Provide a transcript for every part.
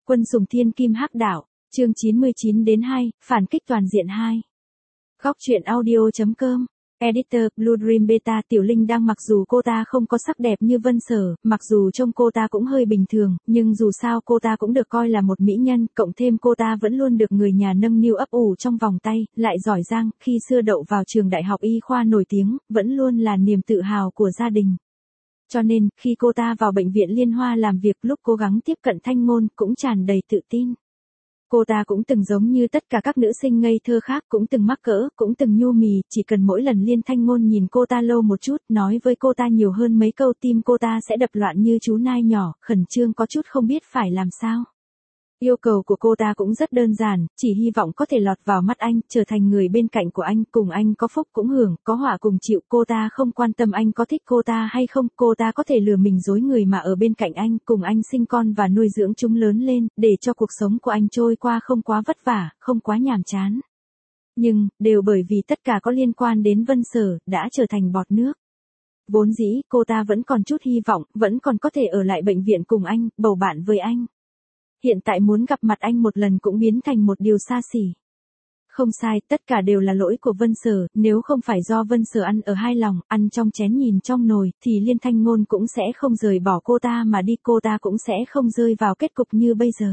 Quân sùng thiên kim hắc đạo, chương 99-2, phản kích toàn diện 2. Góc truyện audio.com, Editor, Blue Dream Beta. Tiểu Linh đang mặc dù cô ta không có sắc đẹp như Vân Sở, mặc dù trông cô ta cũng hơi bình thường, nhưng dù sao cô ta cũng được coi là một mỹ nhân, cộng thêm cô ta vẫn luôn được người nhà nâng niu ấp ủ trong vòng tay, lại giỏi giang, khi xưa đậu vào trường đại học y khoa nổi tiếng, vẫn luôn là niềm tự hào của gia đình. Cho nên, khi cô ta vào bệnh viện Liên Hoa làm việc, lúc cố gắng tiếp cận Thanh Ngôn, cũng tràn đầy tự tin. Cô ta cũng từng giống như tất cả các nữ sinh ngây thơ khác, cũng từng mắc cỡ, cũng từng nhu mì, chỉ cần mỗi lần Liên Thanh Ngôn nhìn cô ta lâu một chút, nói với cô ta nhiều hơn mấy câu, tim cô ta sẽ đập loạn như chú nai nhỏ, khẩn trương có chút không biết phải làm sao. Yêu cầu của cô ta cũng rất đơn giản, chỉ hy vọng có thể lọt vào mắt anh, trở thành người bên cạnh của anh, cùng anh có phúc cũng hưởng, có họa cùng chịu. Cô ta không quan tâm anh có thích cô ta hay không, cô ta có thể lừa mình dối người mà ở bên cạnh anh, cùng anh sinh con và nuôi dưỡng chúng lớn lên, để cho cuộc sống của anh trôi qua không quá vất vả, không quá nhàm chán. Nhưng, đều bởi vì tất cả có liên quan đến Vân Sở, đã trở thành bọt nước. Vốn dĩ, cô ta vẫn còn chút hy vọng, vẫn còn có thể ở lại bệnh viện cùng anh, bầu bạn với anh. Hiện tại muốn gặp mặt anh một lần cũng biến thành một điều xa xỉ. Không sai, tất cả đều là lỗi của Vân Sở, nếu không phải do Vân Sở ăn ở hai lòng, ăn trong chén nhìn trong nồi, thì Liên Thanh Ngôn cũng sẽ không rời bỏ cô ta mà đi, cô ta cũng sẽ không rơi vào kết cục như bây giờ.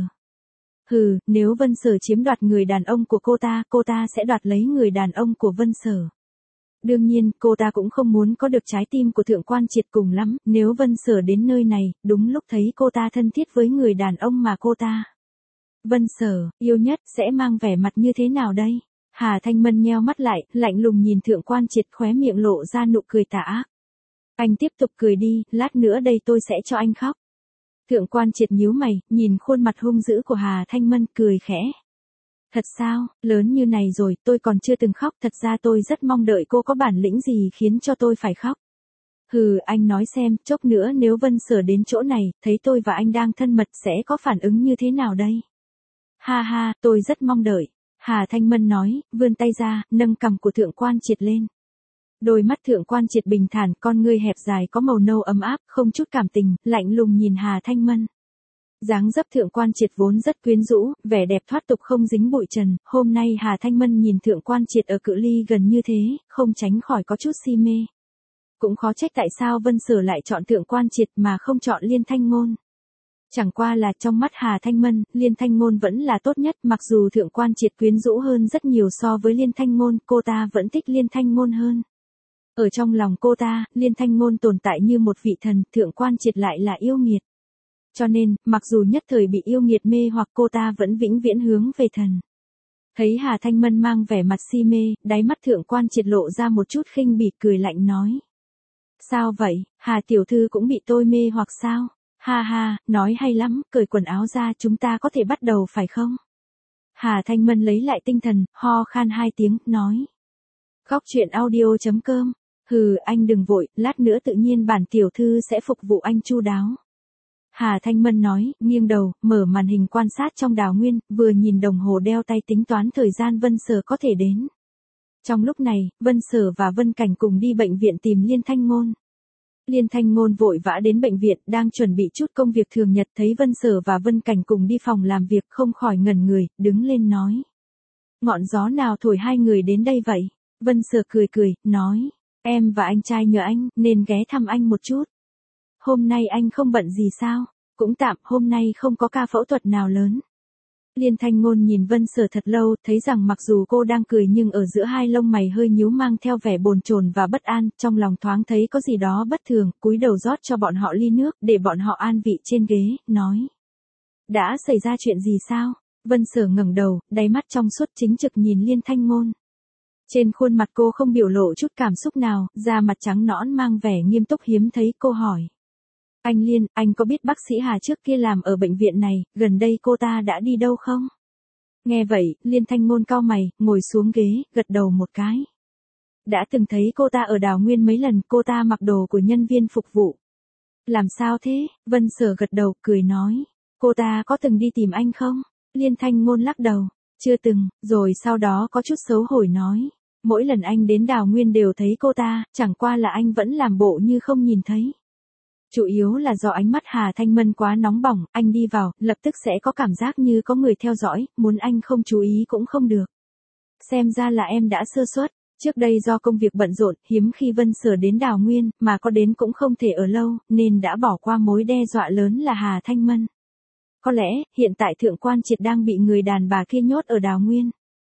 Hừ, nếu Vân Sở chiếm đoạt người đàn ông của cô ta sẽ đoạt lấy người đàn ông của Vân Sở. Đương nhiên, cô ta cũng không muốn có được trái tim của Thượng Quan Triệt cùng lắm, nếu Vân Sở đến nơi này, đúng lúc thấy cô ta thân thiết với người đàn ông mà cô ta. Vân Sở, yêu nhất, sẽ mang vẻ mặt như thế nào đây? Hà Thanh Mân nheo mắt lại, lạnh lùng nhìn Thượng Quan Triệt, khóe miệng lộ ra nụ cười tà ác. Anh tiếp tục cười đi, lát nữa đây tôi sẽ cho anh khóc. Thượng Quan Triệt nhíu mày, nhìn khuôn mặt hung dữ của Hà Thanh Mân, cười khẽ. Thật sao, lớn như này rồi, tôi còn chưa từng khóc, thật ra tôi rất mong đợi cô có bản lĩnh gì khiến cho tôi phải khóc. Hừ, anh nói xem, chốc nữa nếu Vân Sở đến chỗ này, thấy tôi và anh đang thân mật sẽ có phản ứng như thế nào đây? Ha ha, tôi rất mong đợi. Hà Thanh Mân nói, vươn tay ra, nâng cằm của Thượng Quan Triệt lên. Đôi mắt Thượng Quan Triệt bình thản, con ngươi hẹp dài có màu nâu ấm áp, không chút cảm tình, lạnh lùng nhìn Hà Thanh Mân. Dáng dấp Thượng Quan Triệt vốn rất quyến rũ, vẻ đẹp thoát tục không dính bụi trần, hôm nay Hà Thanh Mân nhìn Thượng Quan Triệt ở cự ly gần như thế, không tránh khỏi có chút si mê. Cũng khó trách tại sao Vân Sở lại chọn Thượng Quan Triệt mà không chọn Liên Thanh Ngôn. Chẳng qua là trong mắt Hà Thanh Mân, Liên Thanh Ngôn vẫn là tốt nhất, mặc dù Thượng Quan Triệt quyến rũ hơn rất nhiều so với Liên Thanh Ngôn, cô ta vẫn thích Liên Thanh Ngôn hơn. Ở trong lòng cô ta, Liên Thanh Ngôn tồn tại như một vị thần, Thượng Quan Triệt lại là yêu nghiệt. Cho nên, mặc dù nhất thời bị yêu nghiệt mê hoặc, cô ta vẫn vĩnh viễn hướng về thần. Thấy Hà Thanh Mân mang vẻ mặt si mê, đáy mắt Thượng Quan Triệt lộ ra một chút khinh bỉ, cười lạnh nói. Sao vậy, Hà tiểu thư cũng bị tôi mê hoặc sao? Ha ha, nói hay lắm, cởi quần áo ra, chúng ta có thể bắt đầu phải không? Hà Thanh Mân lấy lại tinh thần, ho khan hai tiếng, nói. Góc truyện audio.com, hừ, anh đừng vội, lát nữa tự nhiên bản tiểu thư sẽ phục vụ anh chu đáo. Hà Thanh Mân nói, nghiêng đầu, mở màn hình quan sát trong đào nguyên, vừa nhìn đồng hồ đeo tay tính toán thời gian Vân Sở có thể đến. Trong lúc này, Vân Sở và Vân Cảnh cùng đi bệnh viện tìm Liên Thanh Ngôn. Liên Thanh Ngôn vội vã đến bệnh viện, đang chuẩn bị chút công việc thường nhật, thấy Vân Sở và Vân Cảnh cùng đi phòng làm việc, không khỏi ngẩn người, đứng lên nói. Ngọn gió nào thổi hai người đến đây vậy? Vân Sở cười cười, nói, em và anh trai nhờ anh, nên ghé thăm anh một chút. Hôm nay anh không bận gì sao? Cũng tạm, hôm nay không có ca phẫu thuật nào lớn. Liên Thanh Ngôn nhìn Vân Sở thật lâu, thấy rằng mặc dù cô đang cười nhưng ở giữa hai lông mày hơi nhíu mang theo vẻ bồn chồn và bất an, trong lòng thoáng thấy có gì đó bất thường, cúi đầu rót cho bọn họ ly nước, để bọn họ an vị trên ghế, nói. Đã xảy ra chuyện gì sao? Vân Sở ngẩng đầu, đáy mắt trong suốt chính trực nhìn Liên Thanh Ngôn. Trên khuôn mặt cô không biểu lộ chút cảm xúc nào, da mặt trắng nõn mang vẻ nghiêm túc hiếm thấy, cô hỏi. Anh Liên, anh có biết bác sĩ Hà trước kia làm ở bệnh viện này, gần đây cô ta đã đi đâu không? Nghe vậy, Liên Thanh Ngôn cau mày, ngồi xuống ghế, gật đầu một cái. Đã từng thấy cô ta ở Đào Nguyên mấy lần, cô ta mặc đồ của nhân viên phục vụ. Làm sao thế? Vân Sở gật đầu, cười nói. Cô ta có từng đi tìm anh không? Liên Thanh Ngôn lắc đầu. Chưa từng, rồi sau đó có chút xấu hổ nói. Mỗi lần anh đến Đào Nguyên đều thấy cô ta, chẳng qua là anh vẫn làm bộ như không nhìn thấy. Chủ yếu là do ánh mắt Hà Thanh Mân quá nóng bỏng, anh đi vào, lập tức sẽ có cảm giác như có người theo dõi, muốn anh không chú ý cũng không được. Xem ra là em đã sơ suất. Trước đây do công việc bận rộn, hiếm khi Vân Sở đến Đào Nguyên, mà có đến cũng không thể ở lâu, nên đã bỏ qua mối đe dọa lớn là Hà Thanh Mân. Có lẽ, hiện tại Thượng Quan Triệt đang bị người đàn bà kia nhốt ở Đào Nguyên.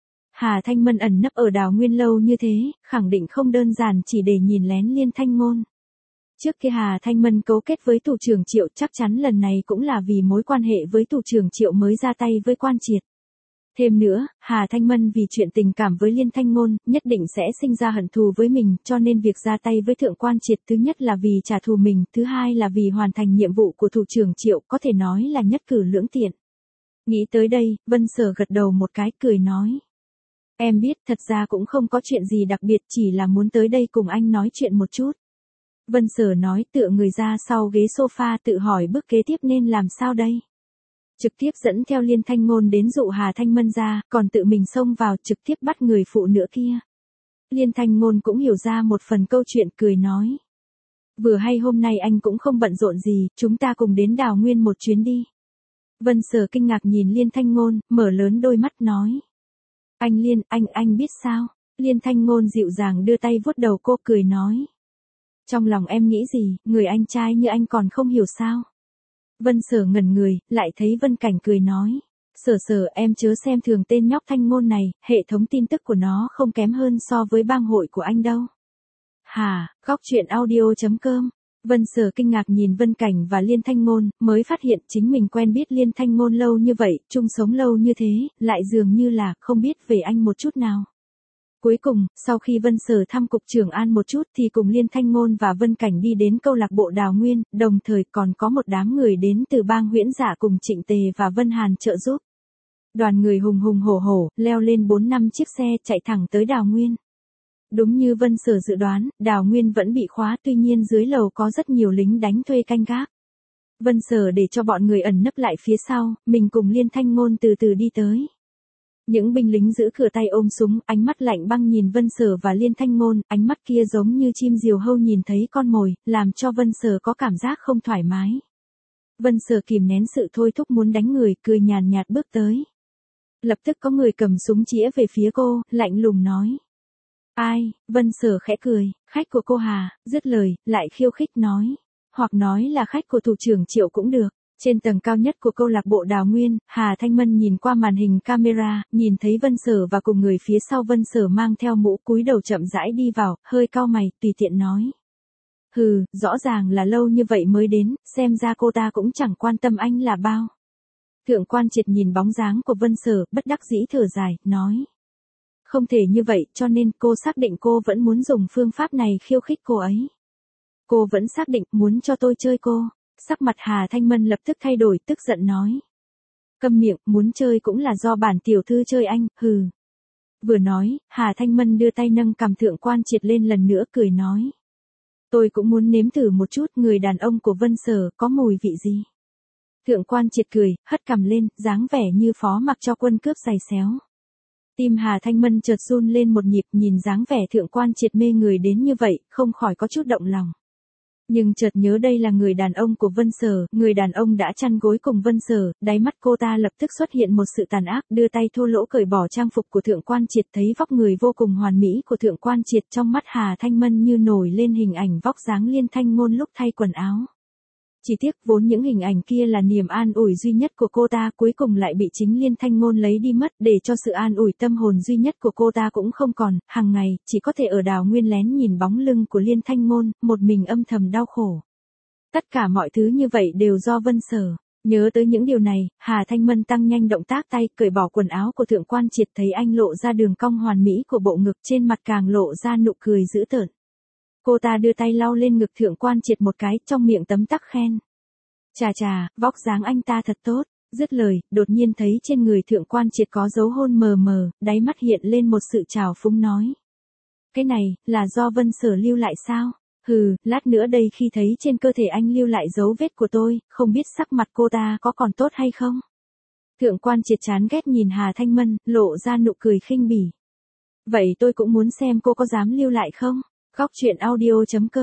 Hà Thanh Mân ẩn nấp ở Đào Nguyên lâu như thế, khẳng định không đơn giản chỉ để nhìn lén Liên Thanh Ngôn. Trước kia Hà Thanh Mân cấu kết với Thủ trưởng Triệu, chắc chắn lần này cũng là vì mối quan hệ với Thủ trưởng Triệu mới ra tay với Quan Triệt. Thêm nữa, Hà Thanh Mân vì chuyện tình cảm với Liên Thanh Ngôn, nhất định sẽ sinh ra hận thù với mình, cho nên việc ra tay với Thượng Quan Triệt thứ nhất là vì trả thù mình, thứ hai là vì hoàn thành nhiệm vụ của Thủ trưởng Triệu, có thể nói là nhất cử lưỡng tiện. Nghĩ tới đây, Vân Sở gật đầu một cái, cười nói. Em biết, thật ra cũng không có chuyện gì đặc biệt, chỉ là muốn tới đây cùng anh nói chuyện một chút. Vân Sở nói, tựa người ra sau ghế sofa, tự hỏi bước kế tiếp nên làm sao đây. Trực tiếp dẫn theo Liên Thanh Ngôn đến dụ Hà Thanh Mân ra, còn tự mình xông vào trực tiếp bắt người phụ nữ kia. Liên Thanh Ngôn cũng hiểu ra một phần câu chuyện, cười nói. Vừa hay hôm nay anh cũng không bận rộn gì, chúng ta cùng đến Đào Nguyên một chuyến đi. Vân Sở kinh ngạc nhìn Liên Thanh Ngôn, mở lớn đôi mắt nói. Anh Liên, anh biết sao? Liên Thanh Ngôn dịu dàng đưa tay vuốt đầu cô, cười nói. Trong lòng em nghĩ gì, người anh trai như anh còn không hiểu sao? Vân Sở ngẩn người, lại thấy Vân Cảnh cười nói. Sở em chớ xem thường tên nhóc Thanh Ngôn này, hệ thống tin tức của nó không kém hơn so với bang hội của anh đâu. Hả, góc chuyện audio.com. Vân Sở kinh ngạc nhìn Vân Cảnh và Liên Thanh Ngôn, mới phát hiện chính mình quen biết Liên Thanh Ngôn lâu như vậy, chung sống lâu như thế, lại dường như là không biết về anh một chút nào. Cuối cùng, sau khi Vân Sở thăm cục Trường An một chút thì cùng Liên Thanh Ngôn và Vân Cảnh đi đến câu lạc bộ Đào Nguyên, đồng thời còn có một đám người đến từ bang Huyễn Dạ cùng Trịnh Tề và Vân Hàn trợ giúp. Đoàn người hùng hùng hổ hổ, leo lên 4-5 chiếc xe chạy thẳng tới Đào Nguyên. Đúng như Vân Sở dự đoán, Đào Nguyên vẫn bị khóa, tuy nhiên dưới lầu có rất nhiều lính đánh thuê canh gác. Vân Sở để cho bọn người ẩn nấp lại phía sau, mình cùng Liên Thanh Ngôn từ từ đi tới. Những binh lính giữ cửa tay ôm súng, ánh mắt lạnh băng nhìn Vân Sở và Liên Thanh Ngôn, ánh mắt kia giống như chim diều hâu nhìn thấy con mồi, làm cho Vân Sở có cảm giác không thoải mái. Vân Sở kìm nén sự thôi thúc muốn đánh người, cười nhàn nhạt bước tới. Lập tức có người cầm súng chĩa về phía cô, lạnh lùng nói. Ai? Vân Sở khẽ cười, khách của cô Hà, dứt lời, lại khiêu khích nói. Hoặc nói là khách của Thủ trưởng Triệu cũng được. Trên tầng cao nhất của câu lạc bộ Đào Nguyên, Hà Thanh Mân nhìn qua màn hình camera, nhìn thấy Vân Sở và cùng người phía sau Vân Sở mang theo mũ, cúi đầu chậm rãi đi vào, hơi cau mày, tùy tiện nói. Hừ, rõ ràng là lâu như vậy mới đến, xem ra cô ta cũng chẳng quan tâm anh là bao. Thượng Quan Triệt nhìn bóng dáng của Vân Sở, bất đắc dĩ thở dài, nói. Không thể như vậy, cho nên cô xác định cô vẫn muốn dùng phương pháp này khiêu khích cô ấy. Cô vẫn xác định muốn cho tôi chơi cô. Sắc mặt Hà Thanh Mân lập tức thay đổi, tức giận nói. Câm miệng, muốn chơi cũng là do bản tiểu thư chơi anh, hừ. Vừa nói, Hà Thanh Mân đưa tay nâng cằm Thượng Quan Triệt lên lần nữa, cười nói. Tôi cũng muốn nếm thử một chút, người đàn ông của Vân Sở có mùi vị gì. Thượng Quan Triệt cười, hất cằm lên, dáng vẻ như phó mặc cho quân cướp giày xéo. Tim Hà Thanh Mân chợt run lên một nhịp, nhìn dáng vẻ Thượng Quan Triệt mê người đến như vậy, không khỏi có chút động lòng. Nhưng chợt nhớ đây là người đàn ông của Vân Sở, người đàn ông đã chăn gối cùng Vân Sở, đáy mắt cô ta lập tức xuất hiện một sự tàn ác, đưa tay thô lỗ cởi bỏ trang phục của Thượng Quan Triệt, thấy vóc người vô cùng hoàn mỹ của Thượng Quan Triệt, trong mắt Hà Thanh Mân như nổi lên hình ảnh vóc dáng Liên Thanh Ngôn lúc thay quần áo. Chỉ tiếc vốn những hình ảnh kia là niềm an ủi duy nhất của cô ta, cuối cùng lại bị chính Liên Thanh Ngôn lấy đi mất, để cho sự an ủi tâm hồn duy nhất của cô ta cũng không còn, hàng ngày, chỉ có thể ở Đào Nguyên lén nhìn bóng lưng của Liên Thanh Ngôn, một mình âm thầm đau khổ. Tất cả mọi thứ như vậy đều do Vân Sở. Nhớ tới những điều này, Hà Thanh Mân tăng nhanh động tác tay, cởi bỏ quần áo của Thượng Quan Triệt, thấy anh lộ ra đường cong hoàn mỹ của bộ ngực, trên mặt càng lộ ra nụ cười dữ tợn. Cô ta đưa tay lau lên ngực Thượng Quan Triệt một cái, trong miệng tấm tắc khen. Chà, vóc dáng anh ta thật tốt. Dứt lời, đột nhiên thấy trên người Thượng Quan Triệt có dấu hôn mờ mờ, đáy mắt hiện lên một sự trào phúng nói. Cái này, là do Vân Sở lưu lại sao? Hừ, lát nữa đây khi thấy trên cơ thể anh lưu lại dấu vết của tôi, không biết sắc mặt cô ta có còn tốt hay không? Thượng Quan Triệt chán ghét nhìn Hà Thanh Mân, lộ ra nụ cười khinh bỉ. Vậy tôi cũng muốn xem cô có dám lưu lại không? Góc chuyện audio.com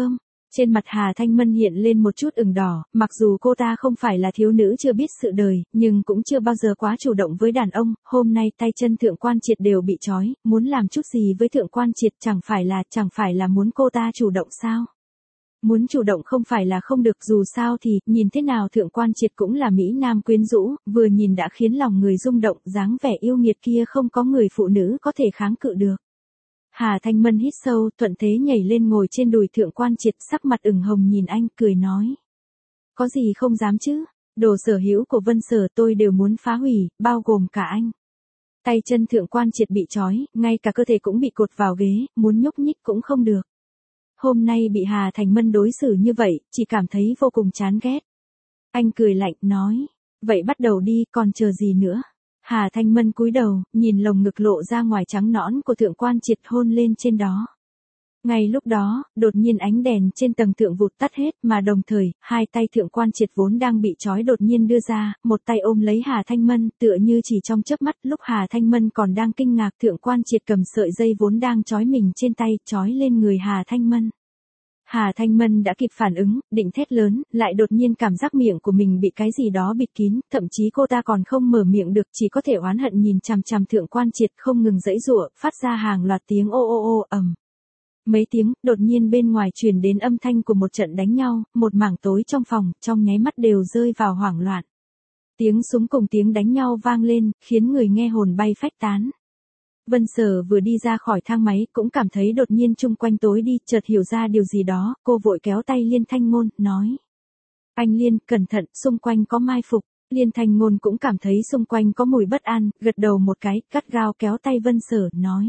Trên mặt Hà Thanh Mân hiện lên một chút ửng đỏ, mặc dù cô ta không phải là thiếu nữ chưa biết sự đời, nhưng cũng chưa bao giờ quá chủ động với đàn ông, hôm nay tay chân Thượng Quan Triệt đều bị trói, muốn làm chút gì với Thượng Quan Triệt chẳng phải là muốn cô ta chủ động sao? Muốn chủ động không phải là không được, dù sao thì, nhìn thế nào Thượng Quan Triệt cũng là mỹ nam quyến rũ, vừa nhìn đã khiến lòng người rung động, dáng vẻ yêu nghiệt kia không có người phụ nữ có thể kháng cự được. Hà Thanh Mân hít sâu, thuận thế nhảy lên ngồi trên đùi Thượng Quan Triệt, sắc mặt ửng hồng nhìn anh, cười nói. Có gì không dám chứ, đồ sở hữu của Vân Sở tôi đều muốn phá hủy, bao gồm cả anh. Tay chân Thượng Quan Triệt bị trói, ngay cả cơ thể cũng bị cột vào ghế, muốn nhúc nhích cũng không được. Hôm nay bị Hà Thanh Mân đối xử như vậy, chỉ cảm thấy vô cùng chán ghét. Anh cười lạnh, nói, vậy bắt đầu đi, còn chờ gì nữa. Hà Thanh Mân cúi đầu, nhìn lồng ngực lộ ra ngoài trắng nõn của Thượng Quan Triệt, hôn lên trên đó. Ngay lúc đó, đột nhiên ánh đèn trên tầng thượng vụt tắt hết, mà đồng thời, hai tay Thượng Quan Triệt vốn đang bị trói đột nhiên đưa ra, một tay ôm lấy Hà Thanh Mân, tựa như chỉ trong chớp mắt, lúc Hà Thanh Mân còn đang kinh ngạc, Thượng Quan Triệt cầm sợi dây vốn đang trói mình trên tay, trói lên người Hà Thanh Mân. Hà Thanh Mân đã kịp phản ứng, định thét lớn, lại đột nhiên cảm giác miệng của mình bị cái gì đó bịt kín, thậm chí cô ta còn không mở miệng được, chỉ có thể oán hận nhìn chằm chằm Thượng Quan Triệt không ngừng giãy giụa, phát ra hàng loạt tiếng ô ô ô ầm. Mấy tiếng, đột nhiên bên ngoài truyền đến âm thanh của một trận đánh nhau, một mảng tối trong phòng, trong nháy mắt đều rơi vào hoảng loạn. Tiếng súng cùng tiếng đánh nhau vang lên, khiến người nghe hồn bay phách tán. Vân Sở vừa đi ra khỏi thang máy, cũng cảm thấy đột nhiên chung quanh tối đi, chợt hiểu ra điều gì đó, cô vội kéo tay Liên Thanh Ngôn, nói. Anh Liên, cẩn thận, xung quanh có mai phục. Liên Thanh Ngôn cũng cảm thấy xung quanh có mùi bất an, gật đầu một cái, gắt gao kéo tay Vân Sở, nói.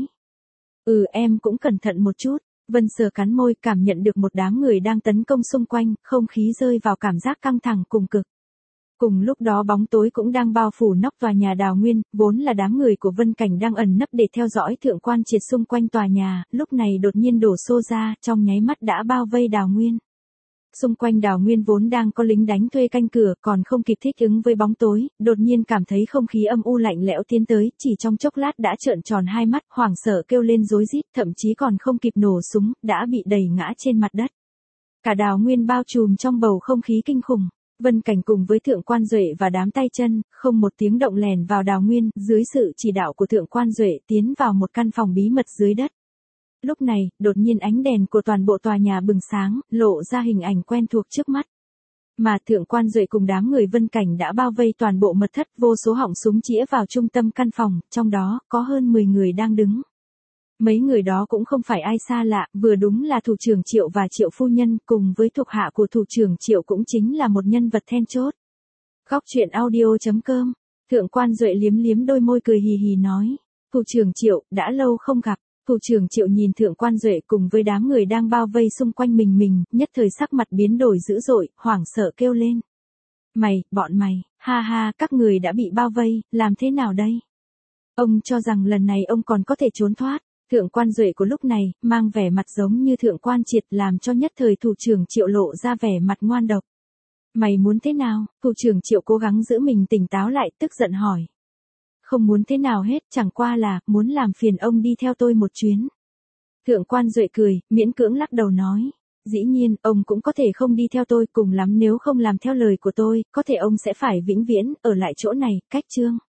Em cũng cẩn thận một chút. Vân Sở cắn môi, cảm nhận được một đám người đang tấn công xung quanh, không khí rơi vào cảm giác căng thẳng cùng cực. Cùng lúc đó bóng tối cũng đang bao phủ nóc tòa nhà Đào Nguyên, vốn là đám người của Vân Cảnh đang ẩn nấp để theo dõi Thượng Quan Triệt xung quanh tòa nhà, lúc này đột nhiên đổ xô ra, trong nháy mắt đã bao vây Đào Nguyên. Xung quanh Đào Nguyên vốn đang có lính đánh thuê canh cửa, còn không kịp thích ứng với bóng tối, đột nhiên cảm thấy không khí âm u lạnh lẽo tiến tới, chỉ trong chốc lát đã trợn tròn hai mắt, hoảng sợ kêu lên rối rít, thậm chí còn không kịp nổ súng, đã bị đẩy ngã trên mặt đất. Cả Đào Nguyên bao trùm trong bầu không khí kinh khủng. Vân Cảnh cùng với Thượng Quan Duệ và đám tay chân, không một tiếng động lèn vào Đào Nguyên, dưới sự chỉ đạo của Thượng Quan Duệ tiến vào một căn phòng bí mật dưới đất. Lúc này, đột nhiên ánh đèn của toàn bộ tòa nhà bừng sáng, lộ ra hình ảnh quen thuộc trước mắt. Mà Thượng Quan Duệ cùng đám người Vân Cảnh đã bao vây toàn bộ mật thất, vô số họng súng chĩa vào trung tâm căn phòng, trong đó có hơn 10 người đang đứng. Mấy người đó cũng không phải ai xa lạ, vừa đúng là thủ trưởng Triệu và Triệu phu nhân, cùng với thuộc hạ của thủ trưởng Triệu cũng chính là một nhân vật then chốt. Góc truyện audio.com, Thượng Quan Duệ liếm liếm đôi môi cười hì hì nói, thủ trưởng Triệu, đã lâu không gặp. Thủ trưởng Triệu nhìn Thượng Quan Duệ cùng với đám người đang bao vây xung quanh mình, nhất thời sắc mặt biến đổi dữ dội, hoảng sợ kêu lên. Bọn mày, ha ha, các người đã bị bao vây, làm thế nào đây? Ông cho rằng lần này ông còn có thể trốn thoát. Thượng Quan Duệ của lúc này, mang vẻ mặt giống như Thượng Quan Triệt, làm cho nhất thời thủ trưởng Triệu lộ ra vẻ mặt ngoan độc. Mày muốn thế nào? Thủ trưởng Triệu cố gắng giữ mình tỉnh táo lại, tức giận hỏi. Không muốn thế nào hết, chẳng qua là, muốn làm phiền ông đi theo tôi một chuyến. Thượng Quan Duệ cười, miễn cưỡng lắc đầu nói. Dĩ nhiên, ông cũng có thể không đi theo tôi, cùng lắm nếu không làm theo lời của tôi, có thể ông sẽ phải vĩnh viễn, ở lại chỗ này, cách chương.